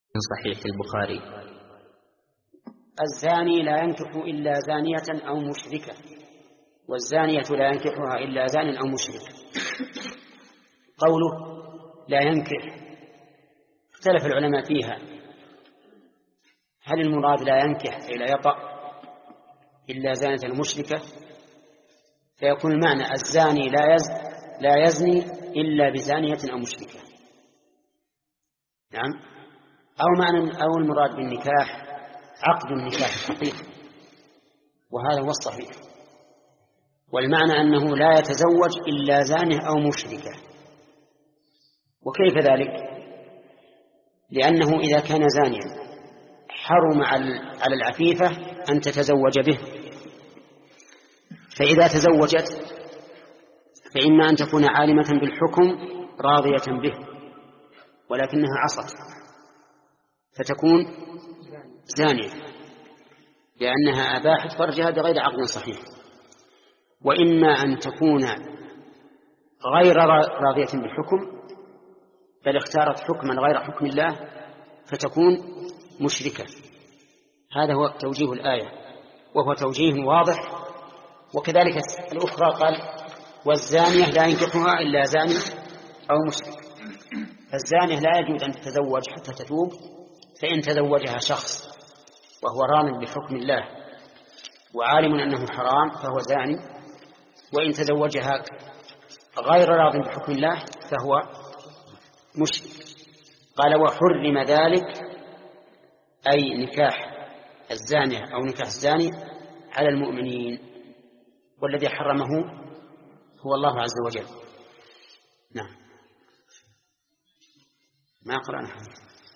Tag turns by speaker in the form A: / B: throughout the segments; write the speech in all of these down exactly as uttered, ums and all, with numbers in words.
A: من صحيح البخاري:
B: الزاني لا ينكح إلا زانية أو مشركة، والزانية لا ينكحها إلا زان أو مشرك. قوله لا ينكح اختلف العلماء فيها، هل المراد لا ينكح أي لا يطأ إلا زانية مشركة، فيكون المعنى الزاني لا يز لا يزني إلا بزانية أو مشركة، نعم، أو معنى أو المراد بالنكاح عقد النكاح الحقيقي، وهذا هو الصحيح، والمعنى أنه لا يتزوج إلا زانه أو مشركة. وكيف ذلك؟ لأنه إذا كان زانيا حرم على العفيفة أن تتزوج به، فإذا تزوجت فإما أن تكون عالمة بالحكم راضية به ولكنها عصت فتكون زانية لأنها أباحت فرجها بغير عقد صحيح، وإما أن تكون غير راضية بالحكم بل اختارت حكما غير حكم الله فتكون مشركة. هذا هو توجيه الآية، وهو توجيه واضح. وكذلك الأخرى قال والزانية لا ينكحها إلا زاني أو مشرك، فالزانية لا يجوز أن تتزوج حتى تتوب، فإن تزوجها شخص وهو راض بحكم الله وعالم أنه حرام فهو زاني، وإن تزوجها غير راض بحكم الله فهو مشرك. قال وحرم ذلك أي نكاح الزانية أو نكاح الزاني على المؤمنين، والذي حرمه هو الله عز وجل. نعم. ما قرأنا حديث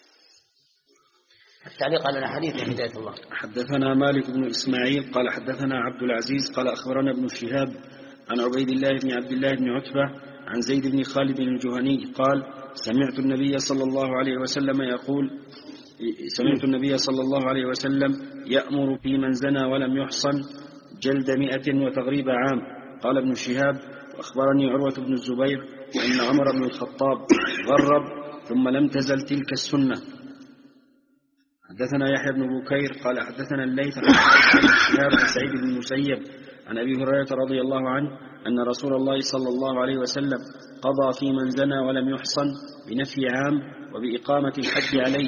B: التعليق على الحديث يا هداية الله.
C: حدثنا مالك بن إسماعيل قال حدثنا عبد العزيز قال أخبرنا ابن شهاب عن عبيد الله بن عبد الله بن عتبة عن زيد بن خالد الجهني قال سمعت النبي صلى الله عليه وسلم يقول سمعت النبي صلى الله عليه وسلم يأمر في من زنى ولم يحصن جلد مئة وتغريب عام. قال ابن شهاب وأخبرني عروة بن الزبير أن عمر بن الخطاب غرب ثم لم تزل تلك السنة. حدثنا يحيى بن بكير قال حدثنا الليث عن شهاب عن سعيد بن المسيب عن أبي هريرة رضي الله عنه أن رسول الله صلى الله عليه وسلم قضى في من زنى ولم يحصن بنفي عام وبإقامة الحد عليه.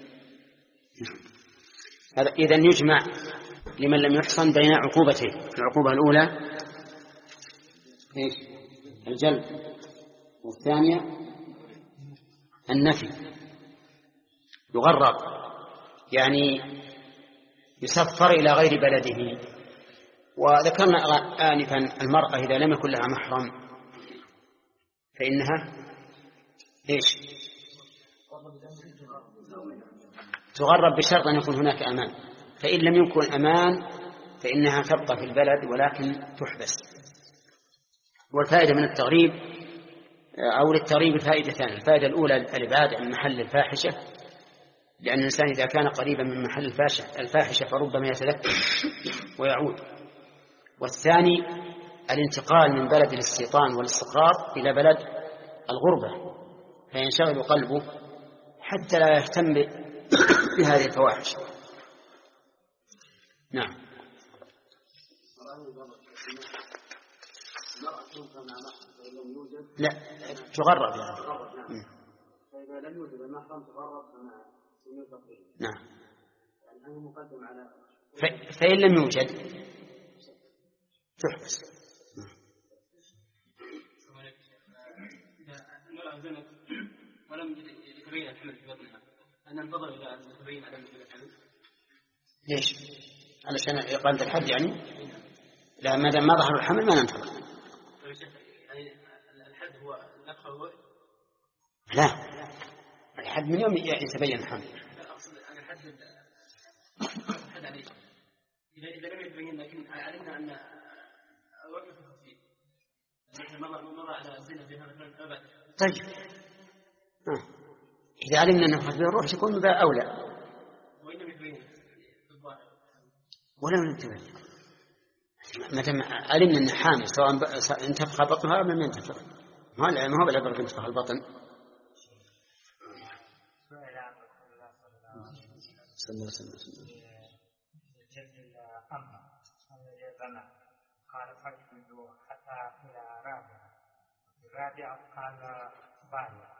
B: هذا إذن يجمع لمن لم يحصن بين عقوبتين، العقوبة الأولى الجلد والثانية النفي، يغرب يعني يسفر إلى غير بلده. وذكرنا آنفا المرأة إذا لم يكن لها محرم فإنها إيش تغرب بشرط أن يكون هناك أمان، فإن لم يكن أمان فإنها تبقى في البلد ولكن تحبس. والفائدة من التغريب أو للتغريب فائدتان: الفائدة الأولى الإبعاد عن محل الفاحشة، لأن الإنسان إذا كان قريبا من محل الفاحشة فربما يتذكر ويعود. والثاني الانتقال من بلد الاستيطان والاستقرار إلى بلد الغربة فينشغل قلبه حتى لا يهتم بهذه الفواحش. نعم. لا تغرب يعني.
D: فإذا لم يوجد المحرم تغرب كما سنتقل.
B: نعم.
D: يعني هو مقدم على
B: ف... فإن لم يوجد تحبس.
D: المرأة زنت ولم يتبين الحمل في بطنها، أن ننتظر إلى أن يتبين عدم الحمل.
B: ليش؟ علشان إقامة الحد يعني؟ لا، ما دام ما ظهر الحمل ما ننتظر.
D: الحد هو نفخ الروح؟
B: لا، الحد من يوم يتبين الحمل.
D: أقصد أن الحد الحد عليه إذا لم يتبين، لكن علمنا أن وقت التفصيل مضى على زنا في هذا الأبد.
B: طيب آه. إذا علمنا أنه حسب الروح تكون بها أولى
D: وإن لم يتبين
B: ولا نتبين. متى علمنا أن حامل سواء انتفخ بطنها أو لم ينتفخ، ما هو بالعبرة بانتفاخ البطن. صلى الله عليه وسلم.
A: جلد الأمر الذي قال فجلد حتى إلى رابع الرابع قال بايع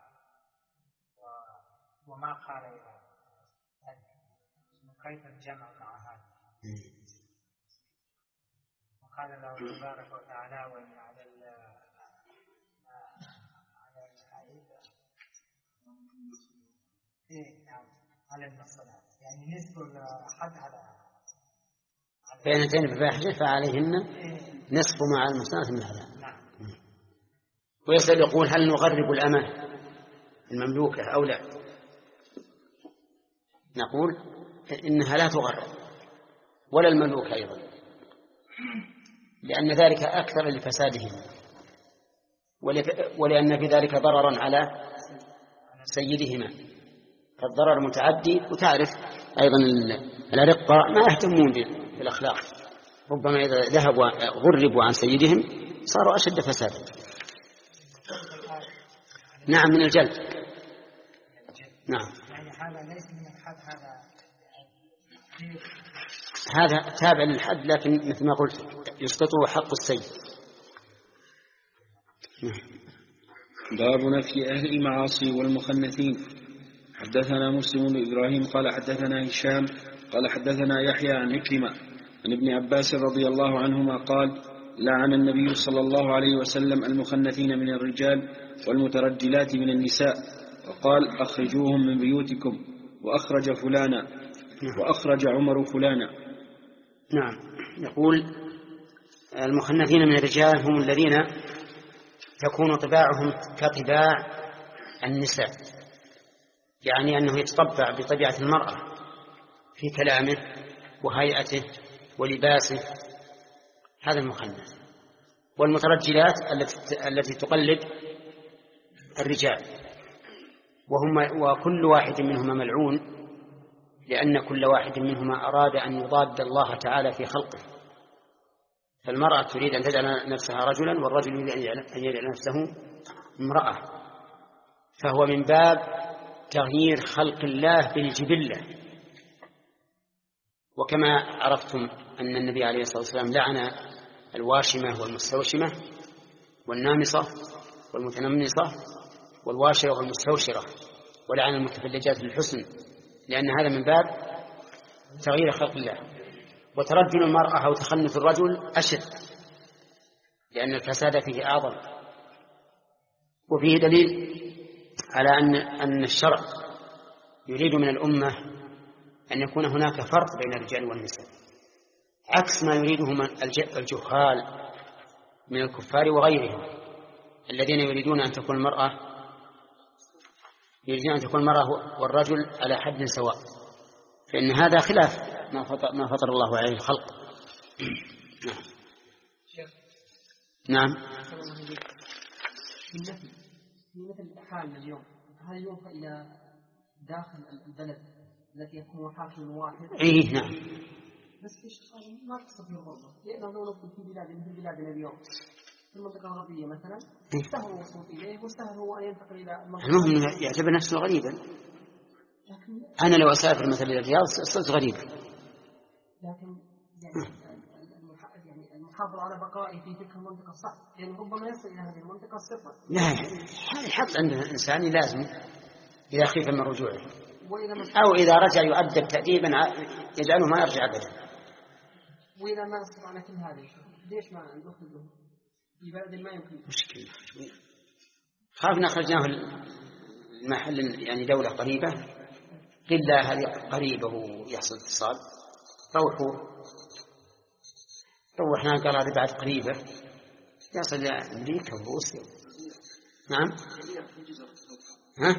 A: وما قال إلى كيف الجمع مع هذا؟ وقال الله تبارك وتعالى وإن على ال على الحديث على المصطلحات يعني نسب الحد على
B: بينتين بفاحشة فعليهن نصف مع المحصنات من العذاب. ويسأل يقول هل نغرب الأمة المملوكة أو لا؟ نقول إنها لا تغرب ولا المملوكة أيضا، لأن ذلك أكثر لفسادهم ولأن في ذلك ضررا على سيدهما، فالضرر متعدي. وتعرف أيضا الأرقة ما يهتمون بالأخلاق، ربما إذا ذهبوا غربوا عن سيدهم صاروا أشد فسادا. نعم من الجلد. نعم هذا تابع للحد، لكن مثل ما قلت يسقطه حق السيد.
C: باب نفي أهل المعاصي والمخنثين. حدثنا مسلم بن إبراهيم قال حدثنا هشام قال حدثنا يحيى عن عكرمة عن ابن عباس رضي الله عنهما قال لعن النبي صلى الله عليه وسلم المخنثين من الرجال والمترجلات من النساء، وقال أخرجوهم من بيوتكم، وأخرج فلانا وأخرج عمر فلانا.
B: نعم. يقول المخنثين من الرجال هم الذين تكون طباعهم كطباع النساء، يعني أنه يتطبع بطبيعة المرأة في كلامه وهيئته ولباسه، هذا المخنث. والمترجلات التي تقلد الرجال، وهم وكل واحد منهما ملعون، لأن كل واحد منهما أراد أن يضاد الله تعالى في خلقه. فالمرأة تريد أن تجعل نفسها رجلا، والرجل يريد أن يجعل نفسه امرأة، فهو من باب تغيير خلق الله بالجبلة. وكما عرفتم أن النبي عليه الصلاة والسلام لعن الواشمة والمستوشمة والنامصة والمتنمصة والواشرة والمستوشرة، ولعن المتفلجات للحسن، لأن هذا من باب تغيير خلق الله. وترجل المرأة أو تخنث الرجل أشد، لأن الفساد فيه أعظم. وفيه دليل على أن أن الشرع يريد من الأمة أن يكون هناك فرق بين الرجال والنساء، عكس ما يريده الجهال من الكفار وغيرهم، الذين يريدون أن تكون المرأة يريدون أن تكون المرأة والرجل على حد سواء، فإن هذا خلاف ما فطر, ما فطر الله عليه الخلق. نعم.
D: في مثل حالنا اليوم، هل يوفى إلى داخل البلد التي يكون حاكم واحد؟
B: إيه نعم.
D: بس ما تستطيع الغربة، لأنه لو نقول في بلاد مثل بلادنا اليوم في المنطقة الغربية مثلا سهل الوصول إليه وسهل هو أن ينتقل إلى المنطقة.
B: المهم يعتبر نفسه غريبا. أنا لو أسافر مثلا إلى الرياض صرت غريب.
D: لكن يعني يعني المحافظة على بقائي في تلك المنطقة صعب، لأنه ربما يصل إلى هذه المنطقة صفر.
B: لا، حق عند الإنسان لازم إذا خيف من رجوعه، أو إذا رجع يؤدب تأديبا يجعله ما يرجع أبدا.
D: وإذا ما استطعنا كل هذه ليش ما ندخله في بلد ما يمكن؟
B: مشكلة. خافنا خرجناه المحل يعني دولة قريبة، قل لا هذه قريبة ويحصل اتصال، روحوا روحنا قال هذه بعد قريبة يصل إلى أمريكا وروسيا. نعم. ها؟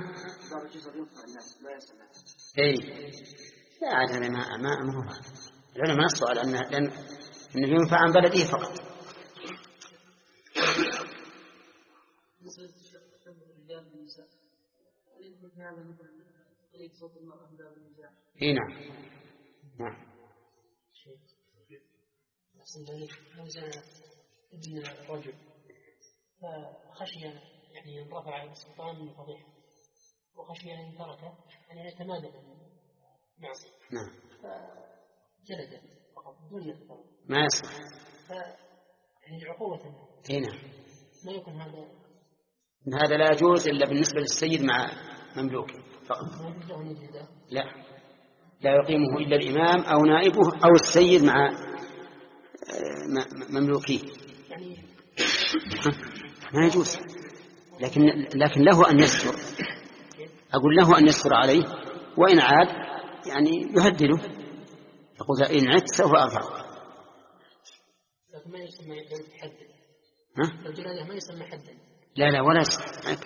B: إيه لا عاد هذا ما ما ما هو لأن ما نصوا على أن لأن إنه ينفع عن بلده فقط. إيه نعم نعم.
D: لو زنى ابن الرجل فخشي يعني ان رفع السلطان من فضيحه وخشي ان تركه يعني يتمادى
B: نعم.
D: جلد فقط دون يتطلب
B: ما يصلح.
D: يعني عقوبة.
B: هنا
D: ما يكون هذا.
B: هذا لا يجوز إلا بالنسبة للسيد مع مملوكه فقط. لا لا يقيمه إلا الإمام أو نائبه أو السيد مع مملوكيه.
D: يعني
B: ما يجوز. لكن لكن له أن يستر. أقول له أن يستر عليه، وإن عاد يعني يهدده، يقول إن عدت سوف أرفعك.
D: لكن ما يسمى حد.
B: ها؟
D: الجناية ما يسمى حدا.
B: لا لا ولا يسمى.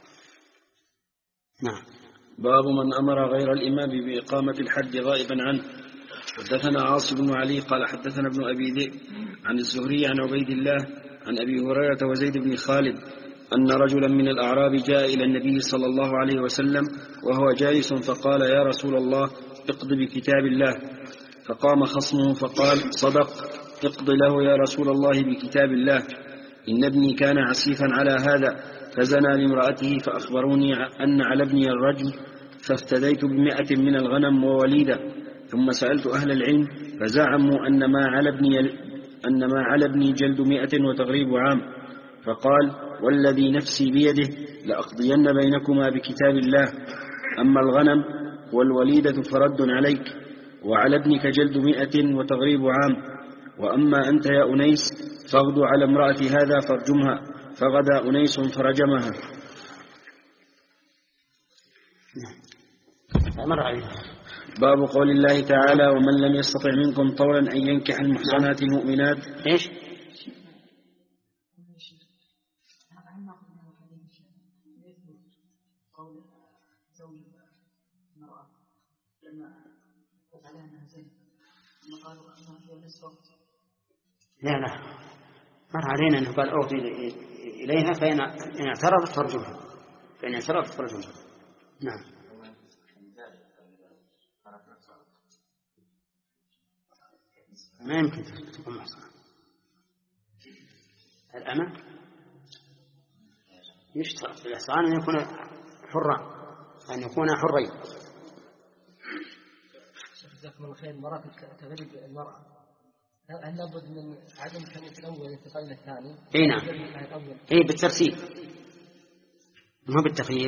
B: نعم.
C: باب من أمر غير الإمام بإقامة الحد غائبا عنه. حدثنا عاصم بن علي قال حدثنا ابن أبي ذئب عن الزهري عن عبيد الله عن أبي هريرة وزيد بن خالد أن رجلا من الأعراب جاء إلى النبي صلى الله عليه وسلم وهو جالس فقال: يا رسول الله، اقض بكتاب الله. فقام خصمه فقال: صدق، اقض له يا رسول الله بكتاب الله. إن ابني كان عسيفا على هذا فزنى لامرأته، فأخبروني أن على ابني الرجم، فافتديت بمئة من الغنم ووليدة. ثم سألت أهل العلم فزعموا أن ما على ابني, أن ما على ابني جلد مئة وتغريب عام. فقال: والذي نفسي بيده لأقضين بينكما بكتاب الله. أما الغنم والوليدة فرد عليك، وعلى ابنك جلد مئة وتغريب عام. وأما أنت يا أنيس فاغدو على امرأة هذا فارجمها. فغدا أنيس فرجمها. باب قول الله تعالى: ومن لم يستطع منكم طولا أن ينكح المحصنات المؤمنات.
B: إيش؟ لا لا مر علينا أنه قال أوفي إليها فإن اعترضت فرجمها، فإن اعترضت فرجمها. نعم. ما يمكن تكون محصنة. الأمة يشترط في الإحصان أن يكون حرا، أن يكون حرين.
D: جزاكم الله خير. مراتب تغريب المرأة، هل لابد من عدم كلمة الأول انتقال الثاني؟
B: اي نعم، اي بالترتيب مو بالتخيير.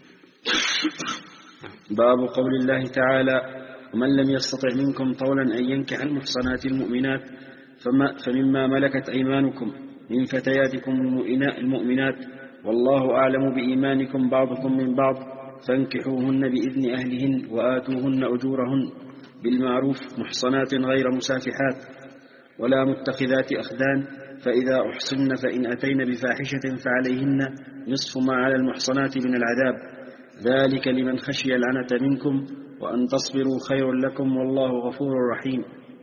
C: باب قول الله تعالى: ومن لم يستطع منكم طولا أن ينكح المحصنات المؤمنات فما فمما ملكت أيمانكم من فتياتكم المؤمنات، والله أعلم بإيمانكم بعضكم من بعض، فانكحوهن بإذن أهلهن وآتوهن أجورهن بالمعروف محصنات غير مسافحات ولا متخذات أخدان، فإذا أحصن فإن أتين بفاحشة فعليهن نصف ما على المحصنات من العذاب، ذلك لمن خشي العنة منكم، وأن تصبروا خير لكم، والله غفور رحيم.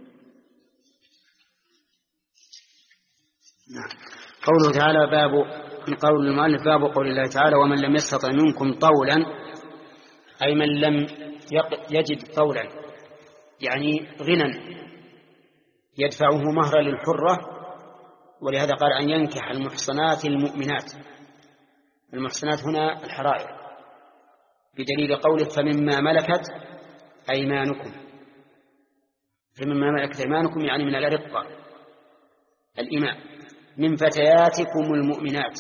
B: قوله تعالى باب من قول المؤلف باب قول الله تعالى: ومن لم يستطع منكم طولا، أي من لم يجد طولا يعني غنى يدفعه مهرا للحرة، ولهذا قال أن ينكح المحصنات المؤمنات. المحصنات هنا الحرائر، بدليل قوله فمما ملكت أيمانكم. فمما ملكت أيمانكم يعني من الأرقة الإماء، من فتياتكم المؤمنات،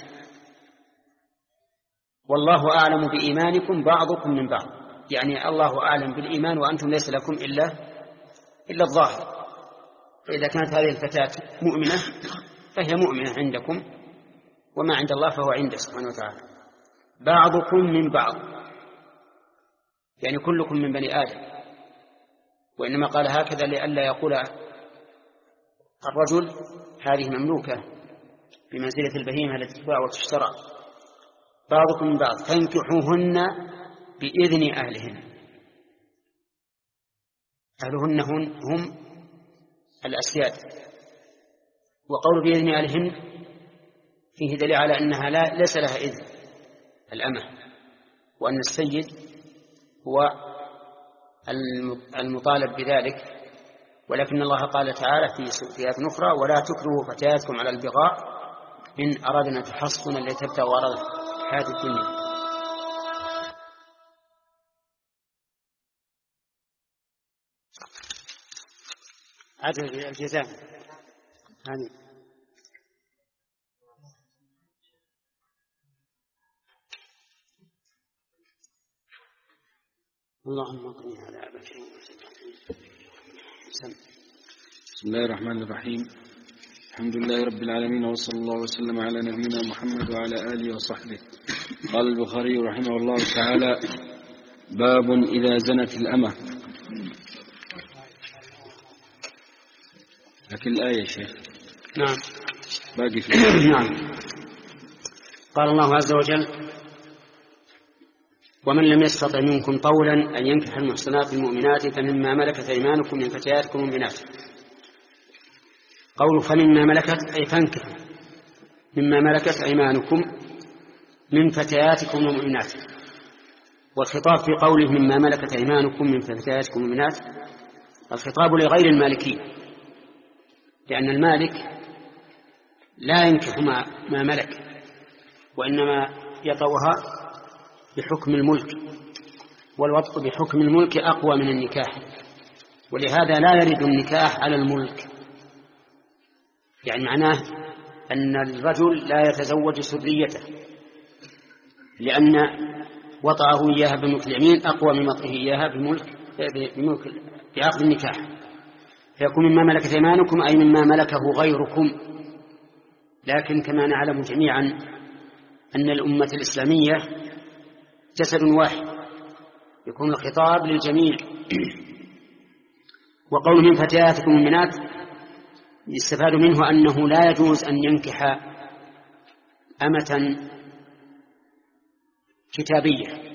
B: والله أعلم بإيمانكم بعضكم من بعض، يعني الله أعلم بالإيمان وأنتم ليس لكم إلا إلا الظاهر. فإذا كانت هذه الفتاة مؤمنة فهي مؤمنة عندكم، وما عند الله فهو عنده سبحانه وتعالى. بعضكم من بعض يعني كلكم من بني آدم، وإنما قال هكذا لئلا يقول الرجل هذه مملوكة بمنزلة البهيمة التي تباع وتشترى. بعضكم من بعض، فانكحوهن بإذن أهلهن. أهلهن هم الأسياد، وقول بإذن أهلهن فيه دليل على أنها لا ليس لها إذن الأمة، وأن السيد هو المطالب بذلك. ولكن الله قال تعالى في آيات أخرى: ولا تكرهوا فتياتكم على البغاء إن أردنا تحصنا لتبتغوا عرض الحياة الدنيا. عدد الجزاء يعني اللهم اقني عذابك.
C: بسم الله الرحمن الرحيم. الحمد لله رب العالمين، وصلى الله وسلم على نبينا محمد وعلى آله وصحبه. قال البخاري رحمه الله تعالى: باب إذا زنت الأمة. لكن الآية يا شيخ.
B: نعم
C: باقي في
B: نعم. قال الله عز وجل: ومن لم يستطع منكم طولا أن ينكح المحصنات المؤمنات فمما ملكت أيمانكم من فتياتكم المؤمنات. قول فمما ملكت أي فانكحوا مما ملكت أيمانكم من فتياتكم المؤمنات. والخطاب في قوله مما ملكت أيمانكم من فتياتكم المؤمنات الخطاب لغير المالكين، لأن المالك لا ينكح ما ملك، وإنما يطوها بحكم الملك، والوطء بحكم الملك أقوى من النكاح، ولهذا لا يرد النكاح على الملك. يعني معناه أن الرجل لا يتزوج سريته، لأن وطأه إياها بملك اليمين أقوى من وطئه إياها بملك بملك بعقد النكاح. فيكون مما ملكت أيمانكم أي مما ملكه غيركم. لكن كما نعلم جميعا أن الأمة الإسلامية جسد واحد، يكون الخطاب للجميع. وقول من فتياتكم المؤمنات يستفاد منه أنه لا يجوز أن ينكح أمة كتابية،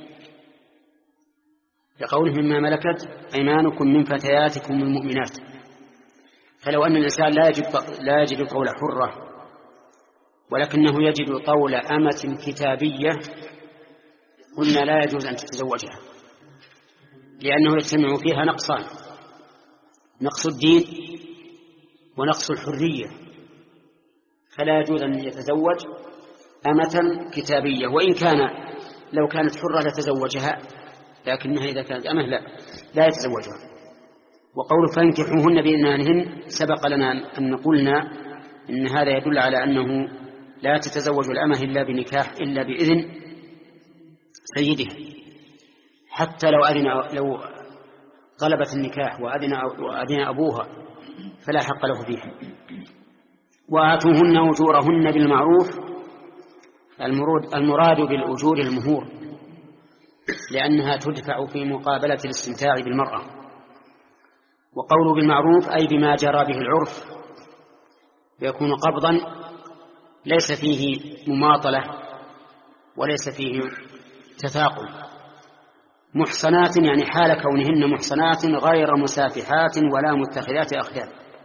B: لقوله مما ملكت أيمانكم من فتياتكم المؤمنات. فلو أن الإنسان لا يجد لا يجد قول حرة ولكنه يجد قول أمة كتابية قلنا لا يجوز أن تتزوجها، لأنه يجتمع فيها نقصان: نقص الدين ونقص الحرية. فلا يجوز أن يتزوج أمة كتابية، وإن كان لو كانت حرة لتزوجها، لكنها إذا كانت أمة لا لا يتزوجها. وقول فانكحوهن بإذنهن سبق لنا أن قلنا إن هذا يدل على أنه لا تتزوج الأمة إلا بنكاح إلا بإذن سيدها، حتى لو أذن لو طلبت النكاح وأذن وأذن أبوها فلا حق له فيها. وآتوهن أجورهن بالمعروف. المراد بالأجور المهور، لأنها تدفع في مقابلة الاستمتاع بالمرأة. وقول بالمعروف أي بما جرى به العرف، يكون قبضا ليس فيه مماطلة وليس فيه تثاقل. محصنات يعني حال كونهن محصنات غير مسافحات ولا متخذات أخدان.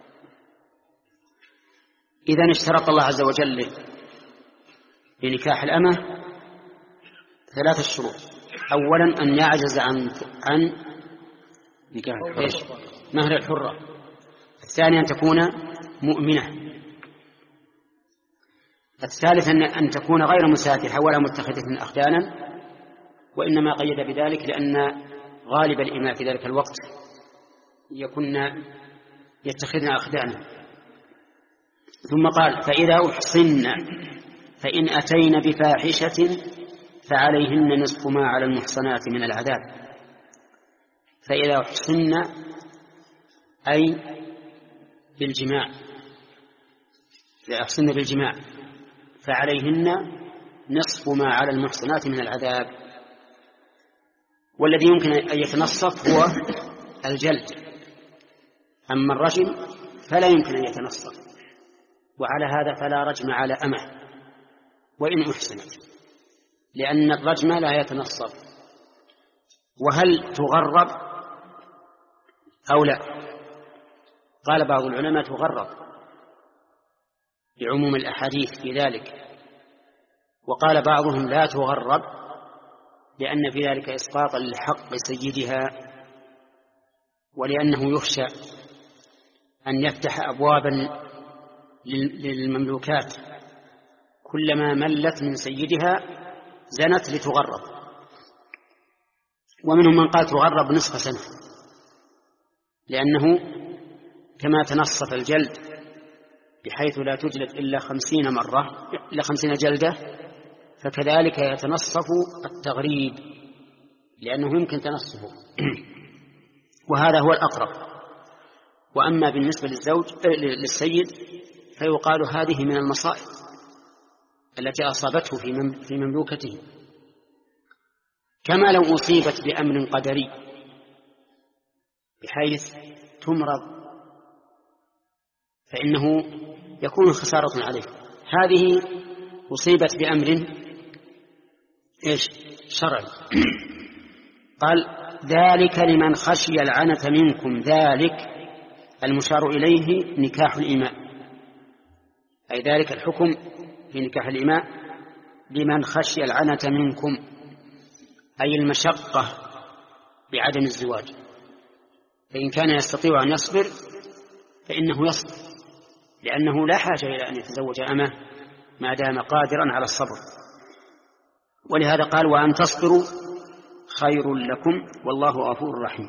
B: إذن اشترط الله عز وجل لنكاح الأمة ثلاثة شروط: أولا أن يعجز عن عن
C: نكاح
B: مهر الحرة. الثاني أن تكون مؤمنة. الثالث أن تكون غير مسافحة ولا متخذة أخدانا، وإنما قيد بذلك لأن غالب الإماء في ذلك الوقت يكون يتخذن أخدانا. ثم قال: فإذا أحصن فإن أتين بفاحشة فعليهن نصف ما على المحصنات من العذاب. فإذا أحصن أي بالجماع، إذا أحصن بالجماع فعليهن نصف ما على المحصنات من العذاب. والذي يمكن أن يتنصف هو الجلد، أما الرجم فلا يمكن أن يتنصف. وعلى هذا فلا رجم على أمه وإن أحسنت، لأن الرجم لا يتنصف. وهل تغرب أو لا؟ قال بعض العلماء تغرب لعموم الأحاديث في ذلك، وقال بعضهم لا تغرب لأن في ذلك إسقاطا لحق سيدها، ولأنه يخشى أن يفتح أبوابا للمملوكات كلما ملت من سيدها زنت لتغرب. ومنهم من قال تغرب نصف سنة، لأنه كما تنصف الجلد بحيث لا تجلد إلا خمسين مرة إلا خمسين جلدة، فكذلك يتنصف التغريب لأنه يمكن تنصفه وهذا هو الأقرب. وأما بالنسبة للزوج للسيد فيقال هذه من المصائب التي أصابته في مملوكته، كما لو أصيبت بأمر قدري بحيث تمرض فإنه يكون خسارة عليه. هذه أصيبت بأمر إيش شرعي. قال ذلك لمن خشي العنة منكم، ذلك المشار إليه نكاح الإماء، أي ذلك الحكم في نكاح الإماء لمن خشي العنة منكم، أي المشقة بعدم الزواج. فإن كان يستطيع أن يصبر فإنه يصبر، لأنه لا حاجة إلى أن يتزوج أمه ما دام قادرا على الصبر. ولهذا قال وأن تصبروا خير لكم والله غفور رحيم.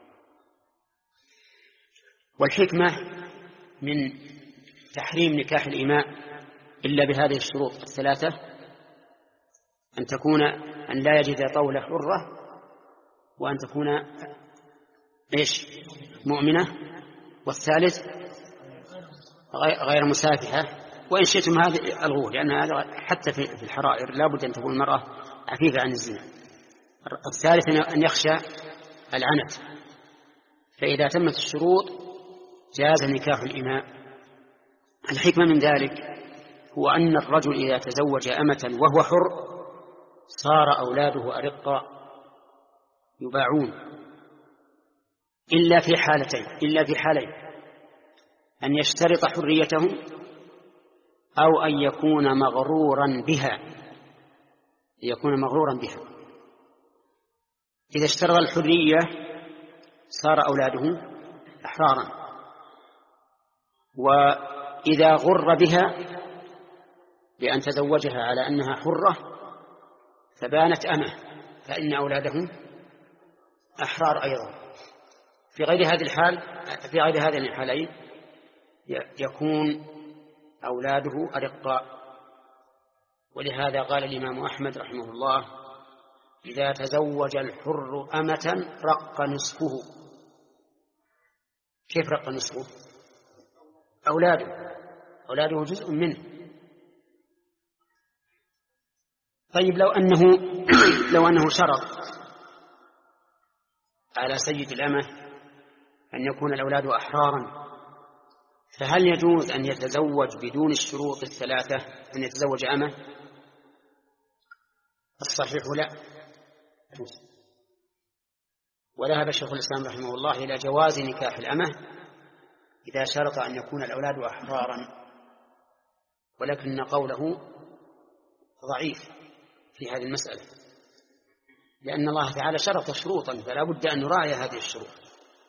B: والحكمة من تحريم نكاح الإماء إلا بهذه الشروط الثلاثة أن تكون أن لا يجد طولة حرة، وأن تكون إيش مؤمنة، والثالث غير مسافحة، وإن شئتم هذه الغول، لأن هذا حتى في الحرائر لا بد أن تكون المرأة عفيفة عن الزنا. الثالث أن يخشى العنت. فإذا تمت الشروط جاز نكاح الإماء. الحكمة من ذلك هو أن الرجل إذا تزوج أمة وهو حر صار أولاده أرقا يباعون، إلا في حالتين إلا في حالين: أن يشترط حريتهم أو أن يكون مغرورا بها يكون مغرورا بها. إذا اشترط الحرية صار أولاده أحرارا، وإذا غر بها بأن تزوجها على أنها حرة فبانت أمه فإن أولادهم أحرار أيضا. في غير هذه الحال في غير هذين الحالين يكون أولاده أرقاء. ولهذا قال الإمام أحمد رحمه الله: إذا تزوج الحر أمة رق نصفه. كيف رق نصفه؟ أولاده أولاده جزء منه. طيب لو أنه لو أنه شرط على سيد الأمة أن يكون الأولاد أحرارا، فهل يجوز أن يتزوج بدون الشروط الثلاثة أن يتزوج أمة؟ الصحيح لا. وذهب شيخ الإسلام رحمه الله إلى جواز نكاح الأمة إذا شرط أن يكون الأولاد أحرارا، ولكن قوله ضعيف في هذه المسألة، لأن الله تعالى شرط شروطا فلا بد أن نراعي هذه الشروط.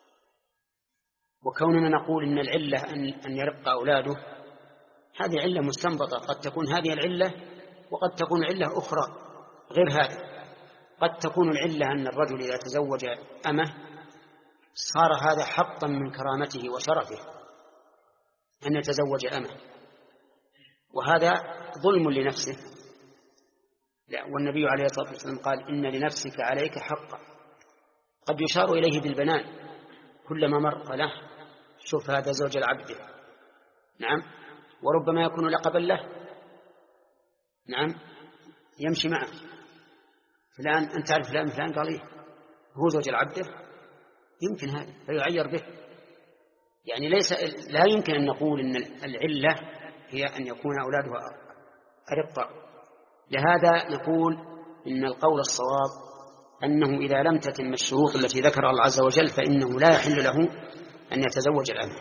B: وكوننا نقول إن العلة أن يرق أولاده هذه علة مستنبطة، قد تكون هذه العلة وقد تكون علة أخرى غير هذه. قد تكون العلة أن الرجل إذا تزوج أمه صار هذا حقا من كرامته وشرفه أن يتزوج أمه، وهذا ظلم لنفسه. لا، والنبي عليه الصلاة والسلام قال: إن لنفسك عليك حقا. قد يشار إليه بالبنان كلما مر له: شوف هذا زوج العبد. نعم. وربما يكون لقبا له. نعم. يمشي معه فلان، أنت تعرف فلان فلان؟ قال إيه، هو زوج العبد. يمكن هذا فيعير به. يعني ليس لا يمكن أن نقول إن العلة هي أن يكون أولادها أرقا. لهذا نقول إن القول الصواب أنه إذا لم تتم الشروط التي ذكرها الله عز وجل فإنه لا يحل له أن يتزوج الأمة.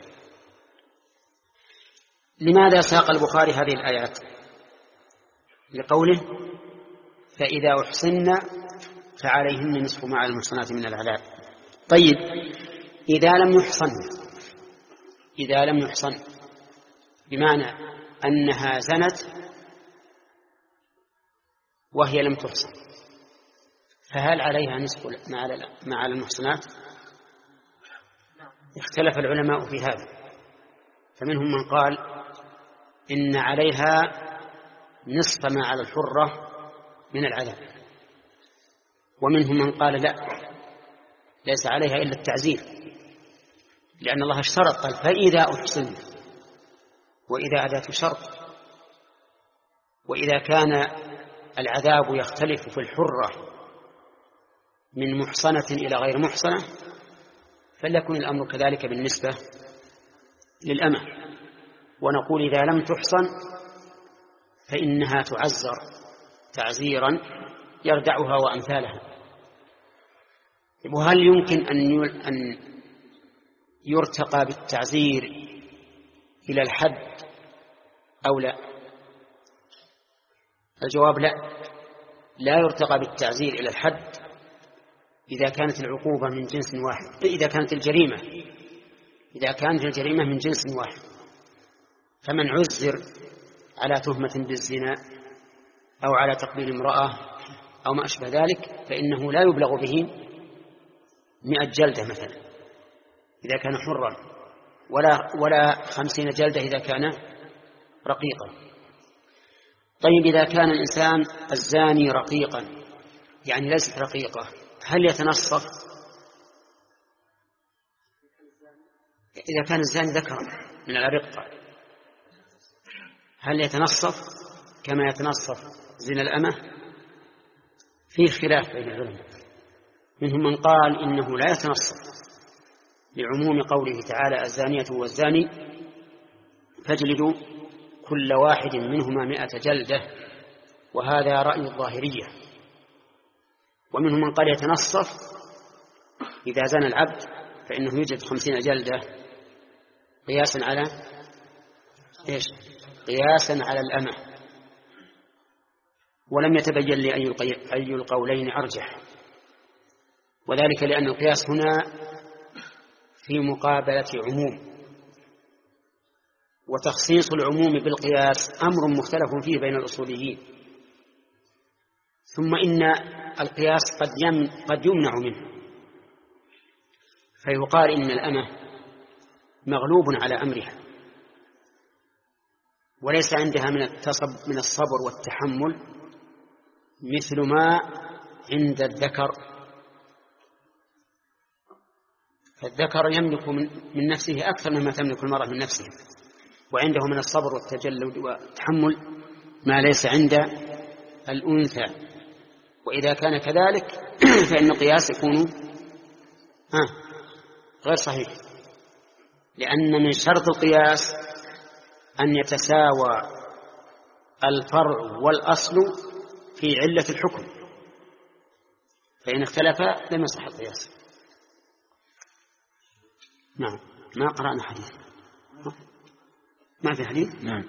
B: لماذا ساق البخاري هذه الآيات؟ لقوله: فإذا أحصن فعليهن نصف ما على المحصنات من العذاب. طيب، إذا لم يحصن إذا لم يحصن بمعنى أنها زنت وهي لم تحصن، فهل عليها نصف ما على المحصنات؟ اختلف العلماء في هذا. فمنهم من قال إن عليها نصف ما على الحرة من العذاب، ومنهم من قال لا، ليس عليها إلا التعزير، لأن الله اشترط قال فإذا أحصن، وإذا أداة شرط، وإذا كان العذاب يختلف في الحرة من محصنة إلى غير محصنة فليكن الأمر كذلك بالنسبة للأمة. ونقول إذا لم تحصن فإنها تعزر تعزيرا يردعها وأمثالها. وهل يمكن أن يرتقى بالتعزير إلى الحد أو لا؟ الجواب لا، لا يرتقى بالتعزير إلى الحد إذا كانت العقوبة من جنس واحد، إذا كانت الجريمة إذا كانت الجريمة من جنس واحد. فمن عزر على تهمة بالزنا أو على تقبيل امرأة أو ما أشبه ذلك فإنه لا يبلغ به مئة جلدة مثلا إذا كان حرا، ولا ولا خمسين جلدة إذا كان رقيقا. طيب إذا كان الإنسان الزاني رقيقا، يعني ليست رقيقة، هل يتنصف؟ إذا كان الزاني ذكر من الأرقة هل يتنصف كما يتنصف زنا الأمة؟ فيه خلاف بين العلماء. منهم من قال إنه لا يتنصف لعموم قوله تعالى الزانية والزاني فاجلدوا كل واحد منهما مئة جلدة، وهذا رأي الظاهرية. ومنهم من قال يتنصف إذا زنى العبد فإنه يجد خمسين جلدة قياسا على إيش؟ قياسا على الأمة. ولم يتبين لي أي القولين أرجح، وذلك لأن القياس هنا في مقابلة عموم، وتخصيص العموم بالقياس أمر مختلف فيه بين الأصوليين. ثم إن القياس قد قد يمنع منه، فيقال إن الأمة مغلوب على أمرها وليس عندها من التصب من الصبر والتحمل مثل ما عند الذكر. فالذكر يملك من نفسه أكثر مما تملك المرأة من نفسها، وعنده من الصبر والتجلد والتحمل ما ليس عند الأنثى. وإذا كان كذلك فإن القياس يكون ها غير صحيح، لأن من شرط القياس أن يتساوى الفرع والأصل في علة الحكم، فإن اختلفا لم يصح القياس. نعم. ما قرأنا حديث، ما في حديث.
C: نعم.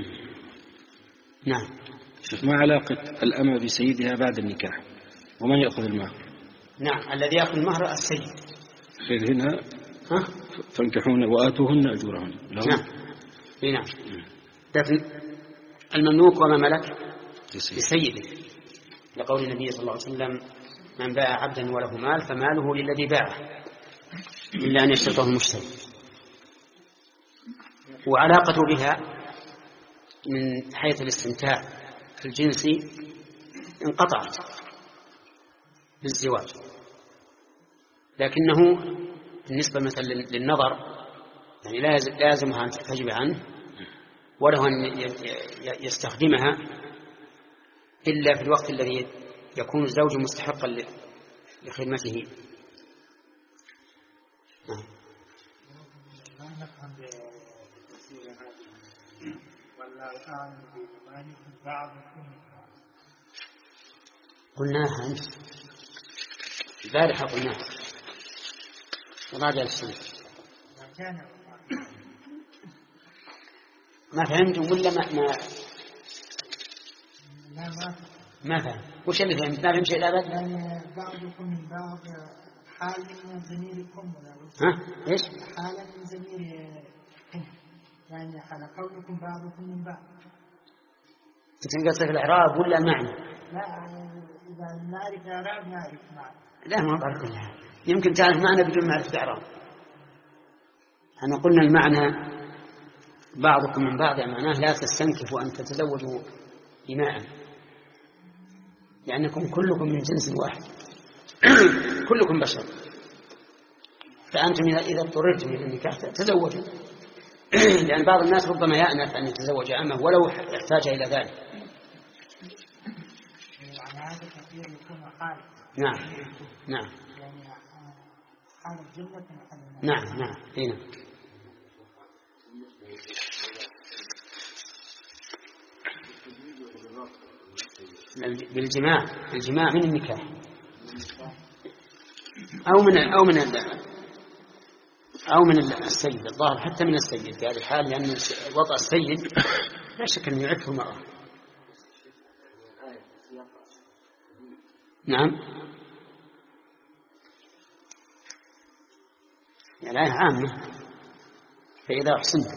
B: نعم.
C: شوف ما علاقة الأمة بسيدها بعد النكاح، ومن يأخذ المهر؟
B: نعم، الذي يأخذ المهر السيد.
C: خير هنا فانكحون وآتوهن أجورهن.
B: نعم. نعم. لكن المملوك وما ملك لسيده، لقول النبي صلى الله عليه وسلم من باع عبدا وله مال فماله للذي باعه إلا أن يشترطه المشتري. وعلاقته بها من حيث الاستمتاع الجنسي انقطعت بالزواج، لكنه بالنسبة مثلا للنظر يعني لازمها أن تحتجب عنه وله أن يستخدمها إلا في الوقت الذي يكون الزوج مستحقا لخدمته. قلناها أنت البارحة، قلناها وراجع السنة. ما فهمتم ولا ما ما ما فهم؟ وش اللي فهمت؟ ما فهمت شيء الأبد؟
E: يعني بعضكم من بعض حال من زميلكم ولا
B: ها؟ إيش؟
E: حال من زميلكم، يعني حال قولكم بعضكم من بعض.
B: تنقص في الإعراب ولا المعنى؟
E: لا، إذا نعرف إعراب نعرف معنى.
B: لا، ما بعرف كلها. يمكن تعرف معنى بدون معرفة إعراب. أنا قلنا المعنى بعضكم من بعض معناه لا تستنكفوا أن تتزوجوا إماء، لأنكم كلكم من جنس واحد كلكم بشر، فأنتم إذا اضطررتم إلى النكاح تزوجوا لأن بعض الناس ربما يأنف أن يتزوج أمه ولو احتاج إلى ذلك. نعم نعم نعم نعم هنا. بالجماع الجماع من النكاح أو من أو من أو من السيد، الظاهر حتى من السيد في هذه الحال، لأن وضع السيد لا شك أن يعرفه المرأة. نعم يعني الآية عامة، فإذا أحسنت.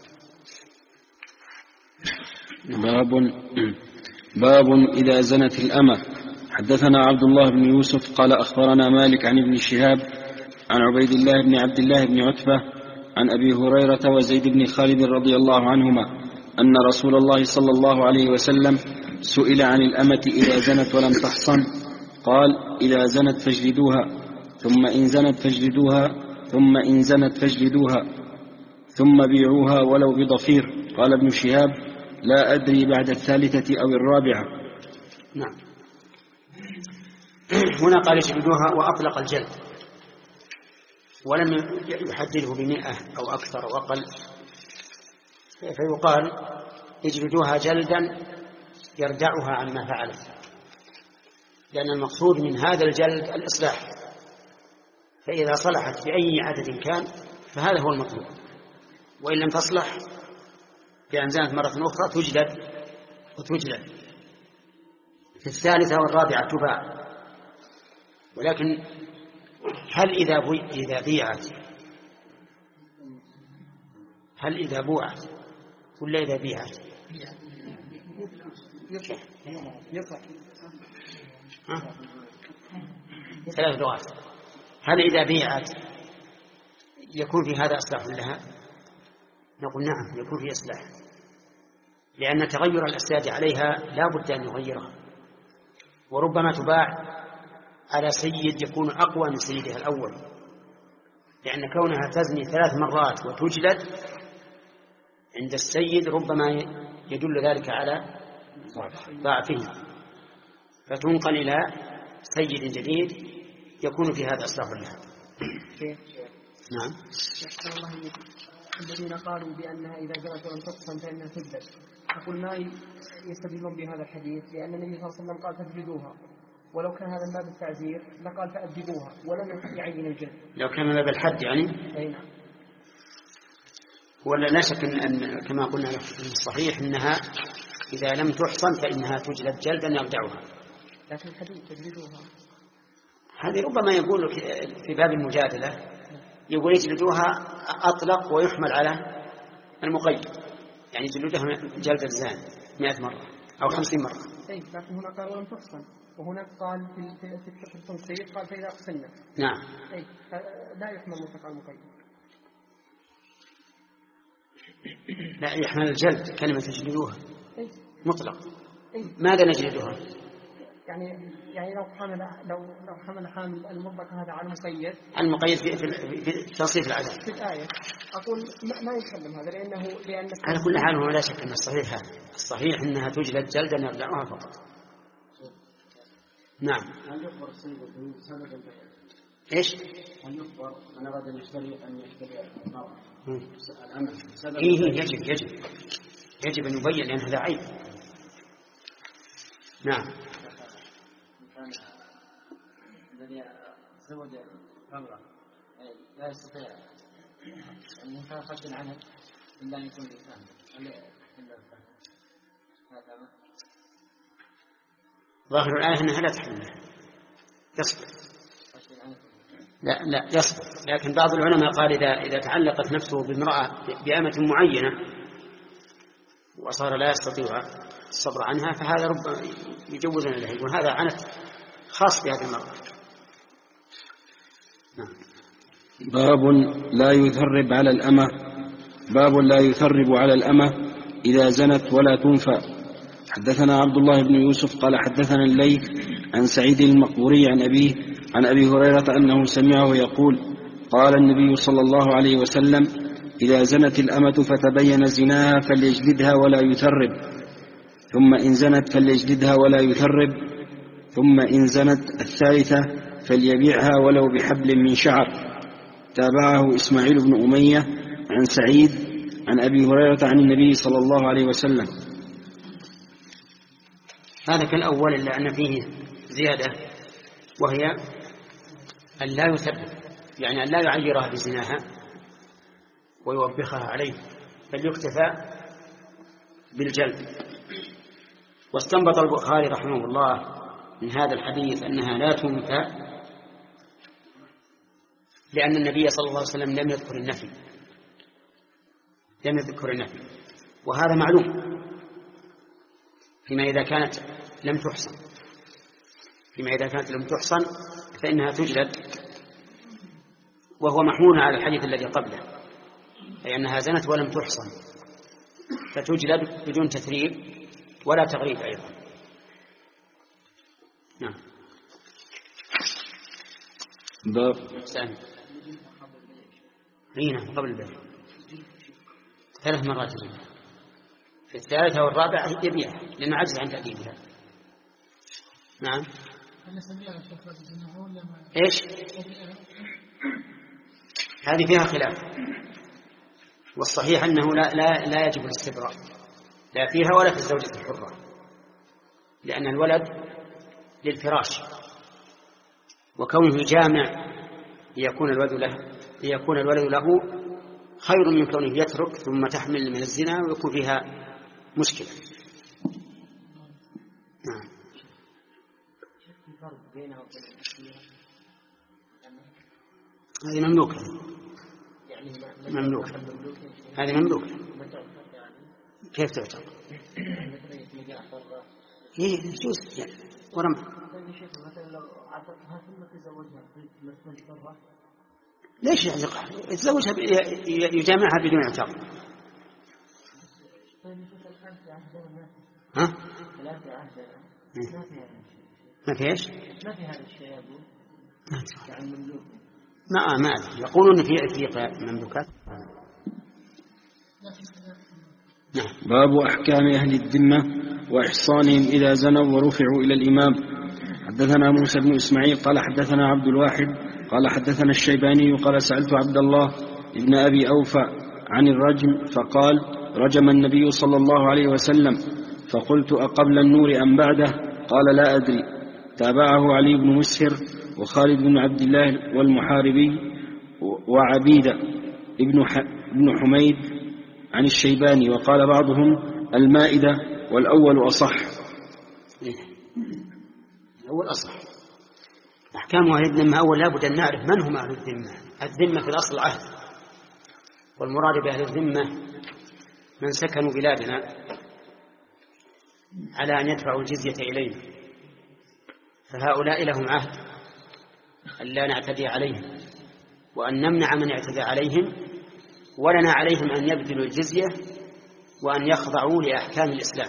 C: باب باب إذا زنت الأمة. حدثنا عبد الله بن يوسف قال أخبرنا مالك عن ابن شهاب عن عبيد الله بن عبد الله بن عتبة عن أبي هريرة وزيد بن خالد رضي الله عنهما أن رسول الله صلى الله عليه وسلم سئل عن الأمة إذا زنت ولم تحصن، قال إذا زنت فاجلدوها، ثم إن زنت فاجلدوها، ثم إن زنت فاجلدوها، ثم بيعوها ولو بضفير. قال ابن شهاب لا أدري بعد الثالثة أو الرابعة.
B: نعم. هنا قال اجلدوها وأطلق الجلد ولم يحدده بمئة أو أكثر أو أقل، فيقال اجلدوها جلدا يردعها عما فعلت، لأن المقصود من هذا الجلد الإصلاح، فإذا صلحت بأي عدد كان فهذا هو المطلوب، وإن لم تصلح بأن زنت مرة أخرى تجلد وتجلد، في الثالثة والرابعة تباع. ولكن هل إذا إذا بيعت هل إذا بوعت ولا إذا بيعت؟ ثلاث لغات. هل إذا بيعت يكون في هذا إصلاح لها؟ نقول نعم يكون في إصلاح، لأن تغير الأسياد عليها لا بد أن يغيرها، وربما تباع على سيد يكون أقوى من سيدها الأول، لأن كونها تزني ثلاث مرات وتجلد عند السيد ربما يدل ذلك على ضعفه، فتنقل إلى سيد جديد يكون في هذا إصلاح لها. نعم.
F: الذين قالوا بأنها إذا جاءت ولم تحصن فإنها تجلد، أقول ما يستدلون بهذا الحديث؟ لأن النبي صلى الله عليه وسلم قال تجلدوها، ولو كان هذا باب التعزير لقال فأدبوها ولم يعين الجلد.
B: لو كان باب الحد يعني؟
F: أي نعم.
B: ولا لا شك أن كما قلنا في الصحيح أنها إذا لم تحصن فإنها تجلد جلدا يردعها.
F: لكن الحديث تجلدوها
B: هذه ربما يقول في باب المجادلة يقول يجلدوها أطلق ويحمل على المقيد، يعني يجلدوها جلد الزان مئة مرة أو خمسين مرة.
F: أي لكن هنا قال ولم تحصن، وهناك قال في في التنصير قال فإذا أحصننا.
B: نعم.
F: أي لا يحمل مطلق على المقيد.
B: لا يحمل الجلد كلمة تجلدوها
F: أي. مطلق.
B: أي. ماذا نجلدوها؟
F: يعني يعني لو حمل لو لو حمل حامل المطلق هذا على المقيد،
B: المقيد في في تصريف العدد
F: في الآية، أقول ما, ما يتكلم هذا لأنه لأن
B: على كل حال هو لا شك أن الصحيح هذا الصحيح أنها تجلد جلدا يردعها فقط. نعم.
G: هل يخبر السيد سبب البيع؟
B: إيش؟
G: هل يخبر من أراد أن يشتري أن يشتري المرأة الأمل سبب؟
B: إيه يجب يجب يجب أن يبين لأن هذا عيب. نعم.
G: الذي تزوج امرأة لا يستطيع أن ينفق عنه إلا أن يكون الإنسان هذا
B: ظاهر الآية أنها لا تحمله يصبر. لا لا يصبر، لكن بعض العلماء قال إذا إذا تعلقت نفسه بامرأة بأمة معينة وصار لا يستطيع الصبر عنها فهذا ربما يجوز له، يقول هذا عنت خاص بهذه المرأة. نعم.
C: باب لا يثرب على الأمة. باب لا يثرب على الأمة إذا زنت ولا تنفى. حدثنا عبد الله بن يوسف قال حدثنا الليث عن سعيد المقبوري عن أبيه عن أبي هريرة أنه سمعه يقول قال النبي صلى الله عليه وسلم إذا زنت الأمة فتبين زناها فليجلدها ولا يثرب، ثم إن زنت فليجلدها ولا يثرب، ثم إن زنت الثالثة فليبيعها ولو بحبل من شعر. تابعه إسماعيل بن أمية عن سعيد عن أبي هريرة عن النبي صلى الله عليه وسلم.
B: هذا كالأول إلا أن فيه زيادة، وهي أن لا يثرب، يعني أن لا يعيرها بزناها ويوبخها عليه، بل يكتفى بالجلد. واستنبط البخاري رحمه الله من هذا الحديث أنها لا تنفى لأن النبي صلى الله عليه وسلم لم يذكر النفي لم يذكر النفي وهذا معلوم فيما إذا كانت لم تحصن فيما إذا كانت لم تحصن فإنها تجلد، وهو محمول على الحديث الذي قبله، أي أنها زنت ولم تحصن فتجلد بدون تثريب ولا تغريب أيضا. نعم.
C: باب
B: سأل هنا قبل البيع ثلاث مرات جدا، في الثالثة والرابعة يبيعها لأنه عجز عن تأديبها. نعم. إيش هذه فيها خلاف، والصحيح أنه لا, لا, لا يجب الاستبراء لا فيها ولا في الزوجة الحرة، لأن الولد للفراش، وكونه جامع ليكون الولد له ليكون الولد له خير من كونه يترك ثم تحمل من الزنا ويكون فيها مشكلة. نعم. هذه مملوكة مملوكة هذه مملوكة كيف تعتبر؟ هي يجوز يعني ورم ليش يعتقها؟ يتزوجها يجامعها بدون اعتاق. ها؟ ما في ايش؟
F: ما في هذا الشيء يقول
B: يعني مملوك. ما ما يقولون في في مملوكات.
C: نعم. باب أحكام أهل الذمة وإحصانهم إذا زنوا ورفعوا إلى الإمام. حدثنا موسى بن إسماعيل قال حدثنا عبد الواحد قال حدثنا الشيباني قال سألت عبد الله ابن أبي أوفى عن الرجم فقال رجم النبي صلى الله عليه وسلم، فقلت أقبل النور أم بعده؟ قال لا أدري. تابعه علي بن مسهر وخالد بن عبد الله والمحاربي وعبيدة ابن حميد عن الشيباني، وقال بعضهم المائدة والأول أصح.
B: الأول أصح. أحكام أهل الذمة أول لابد أن نعرف من هم أهل الذمة. الذمة في الأصل عهد، والمراد بأهل الذمة من سكنوا بلادنا على أن يدفعوا الجزية إلينا، فهؤلاء لهم عهد أن لا نعتدي عليهم وأن نمنع من اعتدى عليهم، ولنا عليهم أن يبذلوا الجزية وأن يخضعوا لأحكام الإسلام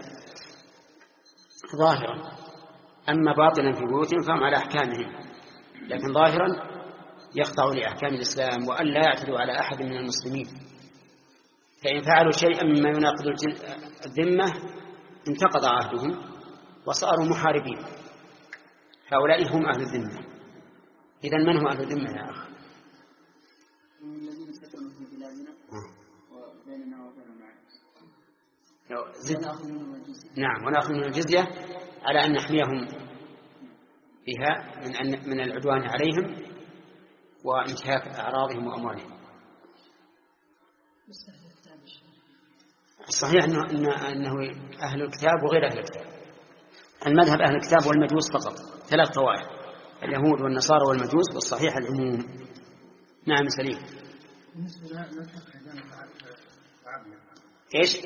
B: ظاهرا، أما باطنا في بيوتهم فهم على أحكامهم، لكن ظاهرا يخضعوا لأحكام الإسلام وأن لا يعتدوا على أحد من المسلمين. فإن فعلوا شيئا مما يناقض الذمة انتقض عهدهم وصاروا محاربين. هؤلاء هم أهل الذمة. إذن من هم أهل الذمة يا أخي؟
G: الذين سكنوا في بلادنا وبيننا وبينهم عهد.
B: نعم، ونأخذ من الجزية على أن نحميهم بها من أن من العدوان عليهم وانتهاك أعراضهم وأموالهم. الصحيح أنه, أنه أهل الكتاب وغير أهل الكتاب. المذهب أهل الكتاب والمجوس فقط، ثلاث طوائف، اليهود والنصارى والمجوس، والصحيح العموم. نعم سليم. ايش؟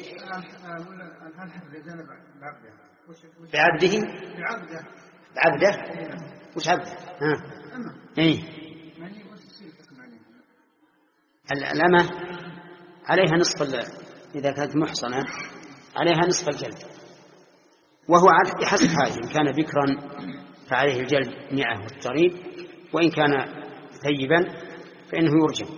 B: بعبده بعبده وش عبده؟ ها ايه الأمة عليها نصف إذا كانت محصنة عليها نصف الجلد، وهو بحسب حاله، إن كان بكرا فعليه الجلد مئة والتغريب، وإن كان ثيبا فإنه يرجم.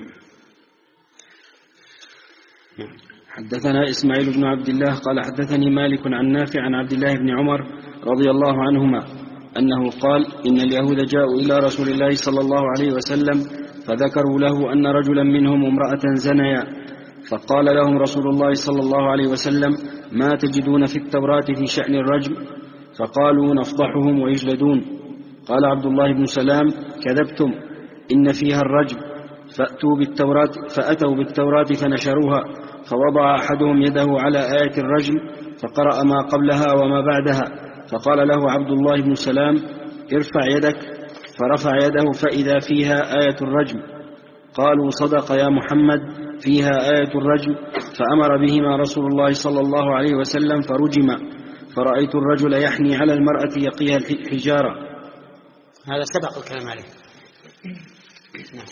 C: حدثنا إسماعيل بن عبد الله قال حدثني مالك عن نافع عن عبد الله بن عمر رضي الله عنهما أنه قال إن اليهود جاءوا إلى رسول الله صلى الله عليه وسلم فذكروا له أن رجلا منهم امرأة زنيا، فقال لهم رسول الله صلى الله عليه وسلم ما تجدون في التوراة في شأن الرجم؟ فقالوا نفضحهم ويجلدون. قال عبد الله بن سلام كذبتم، إن فيها الرجم. فأتوا بالتوراة فأتوا بالتوراة فنشروها، فوضع أحدهم يده على آية الرجم فقرأ ما قبلها وما بعدها، فقال له عبد الله بن سلام ارفع يدك، فرفع يده فإذا فيها آية الرجم. قالوا صدق يا محمد فيها آية الرجم، فأمر بهما رسول الله صلى الله عليه وسلم فرجما، فرأيت الرجل يحني على المرأة يقيها الحجارة.
B: هذا سبق الكلام عليه. نعم.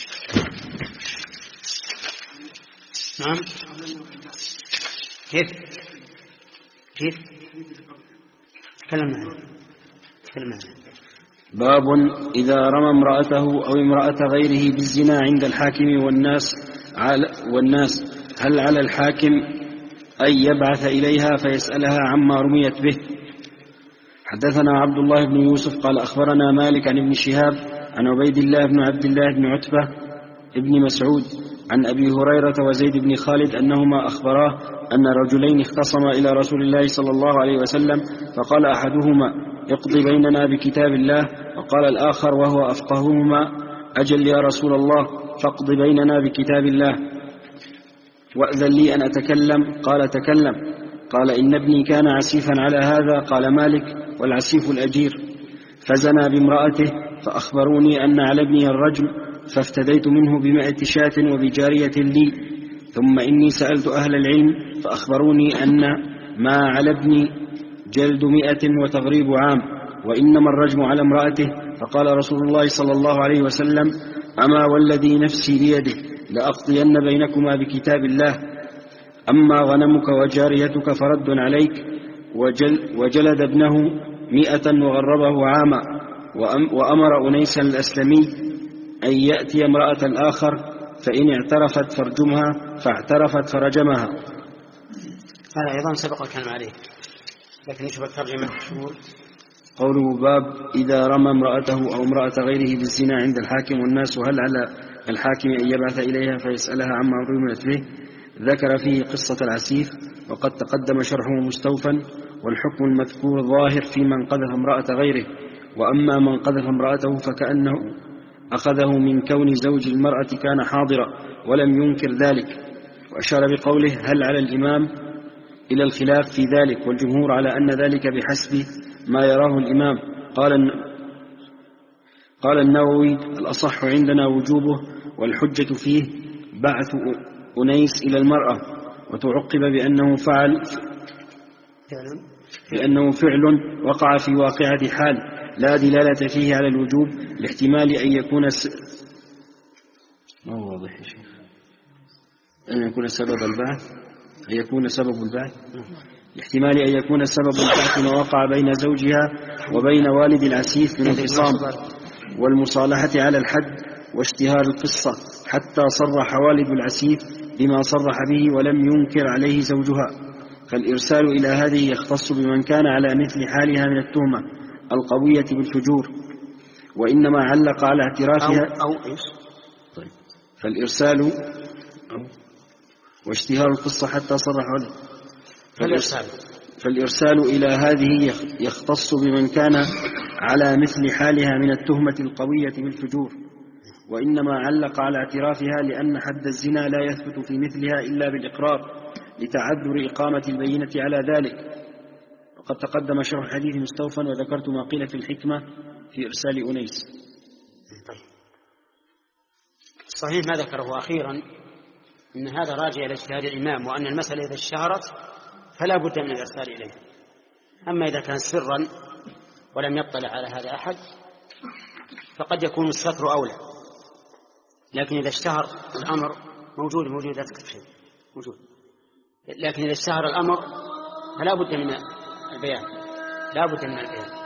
B: نعم. كيف كيف تكلمنا عنه تكلمنا عنه.
C: باب إذا رمى امرأته أو امرأة غيره بالزنا عند الحاكم والناس والناس هل على الحاكم أن يبعث إليها فيسألها عما رميت به؟ حدثنا عبد الله بن يوسف قال أخبرنا مالك عن ابن شهاب عن عبيد الله بن عبد الله بن عتبة ابن مسعود عن أبي هريرة وزيد بن خالد أنهما أخبراه أن رجلين اختصما إلى رسول الله صلى الله عليه وسلم، فقال أحدهما اقضي بيننا بكتاب الله، وقال الآخر وهو أفقههما أجل يا رسول الله فاقض بيننا بكتاب الله، وأذن لي أن أتكلم. قال تكلم. قال إن ابني كان عسيفا على هذا. قال مالك والعسيف الأجير، فزنى بامرأته، فأخبروني أن على ابني الرجم، فافتديت منه بمائة شاة وبجارية لي، ثم إني سألت أهل العلم فأخبروني أن ما على ابني جلد مئة وتغريب عام، وإنما الرجم على امرأته. فقال رسول الله صلى الله عليه وسلم أما والذي نفسي بيده لأقضين بينكما بكتاب الله، أما غنمك وجاريتك فرد عليك. وجل وجلد ابنه مئة وغربه عاما، وأمر أنيسا الأسلمي أن يأتي امرأة الآخر، فإن اعترفت فرجمها، فاعترفت فرجمها.
B: هذا أيضا سبق الكلام عليه، لكن نشوف الترجمة.
C: قوله باب إذا رمى امرأته أو امرأة غيره بالزنا عند الحاكم والناس هل على الحاكم أن يبعث إليها فيسألها عما رميت به؟ ذكر فيه قصة العسيف، وقد تقدم شرحه مستوفا، والحكم المذكور ظاهر في من قذف امرأة غيره، وأما من قذف امرأته فكأنه أخذه من كون زوج المرأة كان حاضرا ولم ينكر ذلك. وأشار بقوله هل على الإمام إلى الخلاف في ذلك، والجمهور على أن ذلك بحسب ما يراه الإمام. قال قال النووي الأصح عندنا وجوبه، والحجة فيه بعث أنيس إلى المرأة، وتعقب بأنه فعل بأنه فعل وقع في واقعة حال لا دلالة فيه على الوجوب، لاحتمال أن يكون س... ما هو واضح يا شيخ أن يكون سبب البعث أن يكون سبب البعث لاحتمال أن يكون سبب البعث ما وقع بين زوجها وبين والد العسيف من الخصام والمصالحة على الحد واشتهار القصة، حتى صرح والد العسيف بما صرح به ولم ينكر عليه زوجها. فالإرسال إلى هذه يختص بمن كان على مثل حالها من التهمة القوية بالفجور، وإنما علق على اعترافها
B: أو, أو إيش
C: طيب. فالإرسال أو واشتهار القصة حتى صرح والد فالإرسال, فالإرسال إلى هذه يختص بمن كان على مثل حالها من التهمة القوية بالفجور، وإنما علق على اعترافها لأن حد الزنا لا يثبت في مثلها إلا بالإقرار لتعذر إقامة البينة على ذلك. وقد تقدم شرح الحديث مستوفا، وذكرت ما قيل في الحكمة في إرسال أنيس.
B: صحيح ما ذكره أخيرا إن هذا راجع إلى اجتهاد الإمام، وأن المسألة إذا اشتهرت فلا بد من الإرسال إليه. أما إذا كان سرا ولم يطلع على هذا أحد فقد يكون الستر أولى، لكن إذا اشتهر الأمر موجود موجود لا تكتب شيء موجود. لكن إذا اشتهر الأمر فلا بد من البيان لا بد من البيان.